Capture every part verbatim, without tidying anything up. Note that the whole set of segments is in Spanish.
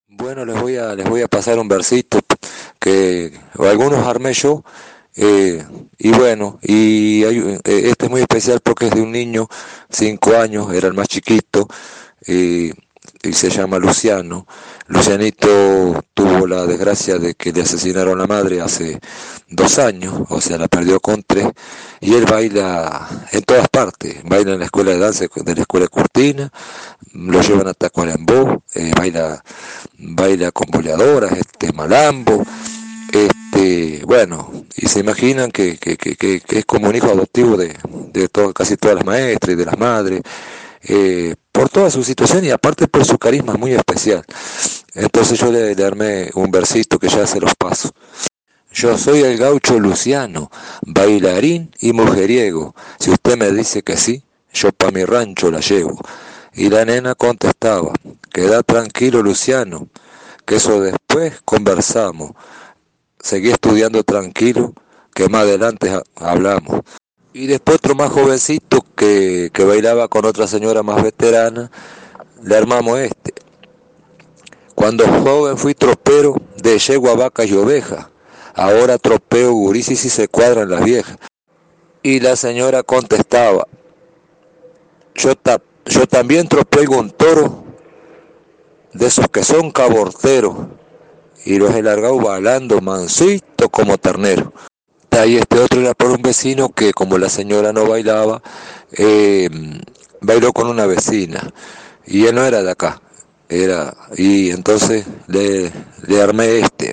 Bueno, les voy a, les voy a pasar un versito que algunos armé yo, eh, y bueno, y hay, eh, este es muy especial porque es de un niño, cinco años, era el más chiquito, eh, y se llama Luciano. Lucianito tuvo la desgracia de que le asesinaron a la madre hace dos años, o sea, la perdió con tres, y él baila en todas partes, baila en la escuela de danza de la escuela de Cortina, lo llevan a Tacuarembó, eh, baila, baila con boleadoras, este malambo, este, bueno, y se imaginan que, que, que, que, que es como un hijo adoptivo de, de todo, casi todas las maestras y de las madres, eh, por toda su situación y aparte por su carisma muy especial. Entonces yo le, le armé un versito que ya se los paso. Yo soy el gaucho Luciano, bailarín y mujeriego. Si usted me dice que sí, yo pa' mi rancho la llevo. Y la nena contestaba, queda tranquilo Luciano, que eso después conversamos. Seguí estudiando tranquilo, que más adelante ha- hablamos. Y después otro más jovencito que, que bailaba con otra señora más veterana, le armamos este. Cuando joven fui tropero de yegua, vaca y oveja. Ahora tropeo gurisis y se cuadran las viejas. Y la señora contestaba, yo, ta- yo también tropeo un toro de esos que son caborteros y los he largado balando mansito como ternero. Y este otro era por un vecino que como la señora no bailaba, eh, bailó con una vecina y él no era de acá, era, y entonces le, le armé este.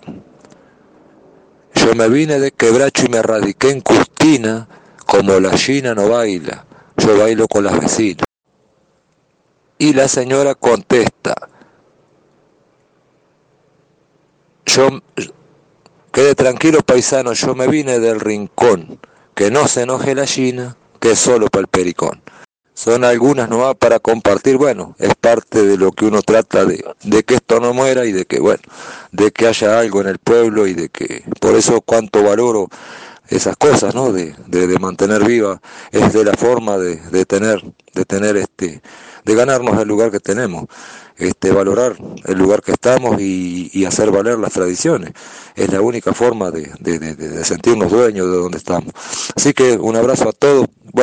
Yo me vine de Quebracho y me radiqué en Custina, como la China no baila, yo bailo con las vecinas. Y la señora contesta, yo, quede tranquilo paisano, yo me vine del rincón, que no se enoje la China, que es solo para el pericón. Son algunas nomás para compartir, bueno, es parte de lo que uno trata de, de que esto no muera y de que, bueno, de que haya algo en el pueblo y de que, por eso cuánto valoro esas cosas, ¿no? De, de, de mantener viva, es de la forma de, de tener, de tener este, de ganarnos el lugar que tenemos, este, valorar el lugar que estamos y, y hacer valer las tradiciones. Es la única forma de, de, de, de sentirnos dueños de donde estamos. Así que un abrazo a todos.